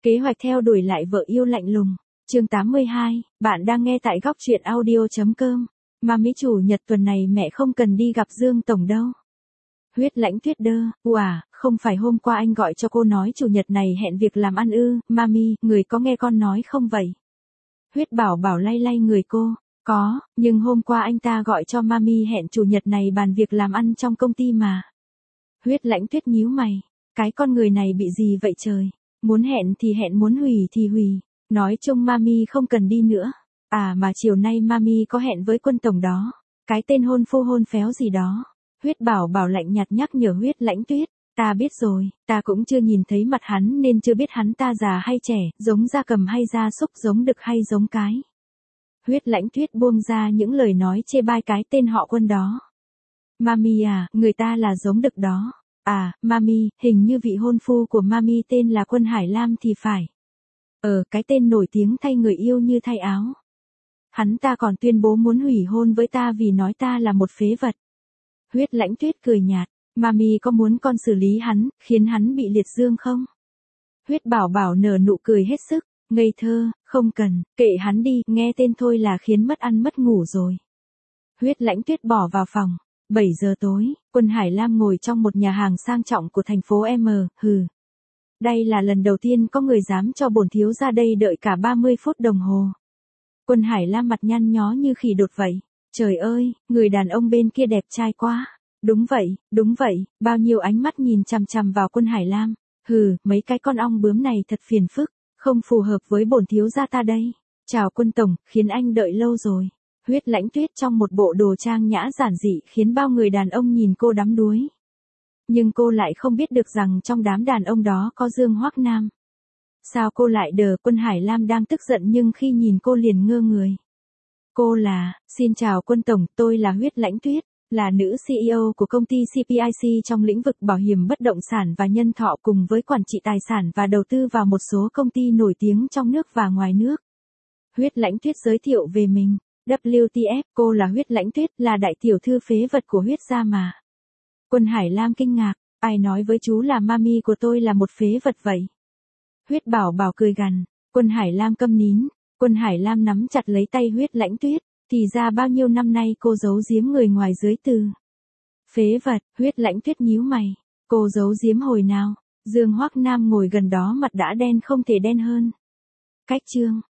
Kế hoạch theo đuổi lại vợ yêu lạnh lùng. Chương 82, bạn đang nghe tại góc truyện audio.com. Mami chủ nhật tuần này mẹ không cần đi gặp Dương Tổng đâu. Huyết Lãnh Tuyết đơ, không phải hôm qua anh gọi cho cô nói chủ nhật này hẹn việc làm ăn ư, Mami, người có nghe con nói không vậy? Huyết Bảo Bảo lay lay người cô, có, nhưng hôm qua anh ta gọi cho Mami hẹn chủ nhật này bàn việc làm ăn trong công ty mà. Huyết Lãnh Tuyết nhíu mày, cái con người này bị gì vậy trời? Muốn hẹn thì hẹn, muốn hủy thì hủy. Nói chung Mami không cần đi nữa. Mà chiều nay Mami có hẹn với Quân Tổng đó. Cái tên hôn phu hôn phéo gì đó. Huyết Bảo Bảo lạnh nhạt nhắc nhở Huyết Lãnh Tuyết. Ta biết rồi, ta cũng chưa nhìn thấy mặt hắn nên chưa biết hắn ta già hay trẻ, giống gia cầm hay gia súc, giống đực hay giống cái. Huyết Lãnh Tuyết buông ra những lời nói chê bai cái tên họ Quân đó. Mami người ta là giống đực đó. Mami, hình như vị hôn phu của Mami tên là Quân Hải Lam thì phải. Cái tên nổi tiếng thay người yêu như thay áo. Hắn ta còn tuyên bố muốn hủy hôn với ta vì nói ta là một phế vật. Huyết Lãnh Tuyết cười nhạt, Mami có muốn con xử lý hắn, khiến hắn bị liệt dương không? Huyết Bảo Bảo nở nụ cười hết sức, ngây thơ, không cần, kệ hắn đi, nghe tên thôi là khiến mất ăn mất ngủ rồi. Huyết Lãnh Tuyết bỏ vào phòng. 7 giờ tối, Quân Hải Lam ngồi trong một nhà hàng sang trọng của thành phố M, Đây là lần đầu tiên có người dám cho bổn thiếu ra đây đợi cả 30 phút đồng hồ. Quân Hải Lam mặt nhăn nhó như khỉ đột vậy. Trời ơi, người đàn ông bên kia đẹp trai quá. Đúng vậy, bao nhiêu ánh mắt nhìn chằm chằm vào Quân Hải Lam. Mấy cái con ong bướm này thật phiền phức, không phù hợp với bổn thiếu gia ta đây. Chào Quân Tổng, khiến anh đợi lâu rồi. Huyết Lãnh Tuyết trong một bộ đồ trang nhã giản dị khiến bao người đàn ông nhìn cô đắm đuối. Nhưng cô lại không biết được rằng trong đám đàn ông đó có Dương Hoắc Nam. Sao cô lại đờ? Quân Hải Lam đang tức giận nhưng khi nhìn cô liền ngơ người. Cô là, xin chào Quân Tổng, tôi là Huyết Lãnh Tuyết, là nữ CEO của công ty CPIC trong lĩnh vực bảo hiểm bất động sản và nhân thọ cùng với quản trị tài sản và đầu tư vào một số công ty nổi tiếng trong nước và ngoài nước. Huyết Lãnh Tuyết giới thiệu về mình. WTF, cô là Huyết Lãnh Tuyết, là đại tiểu thư phế vật của Huyết gia mà. Quân Hải Lam kinh ngạc, ai nói với chú là Mami của tôi là một phế vật vậy? Huyết Bảo Bảo cười gằn, Quân Hải Lam câm nín. Quân Hải Lam nắm chặt lấy tay Huyết Lãnh Tuyết, thì ra bao nhiêu năm nay cô giấu giếm người ngoài dưới từ phế vật. Huyết Lãnh Tuyết nhíu mày, cô giấu giếm hồi nào? Dương Hoắc Nam ngồi gần đó mặt đã đen không thể đen hơn. Cách chương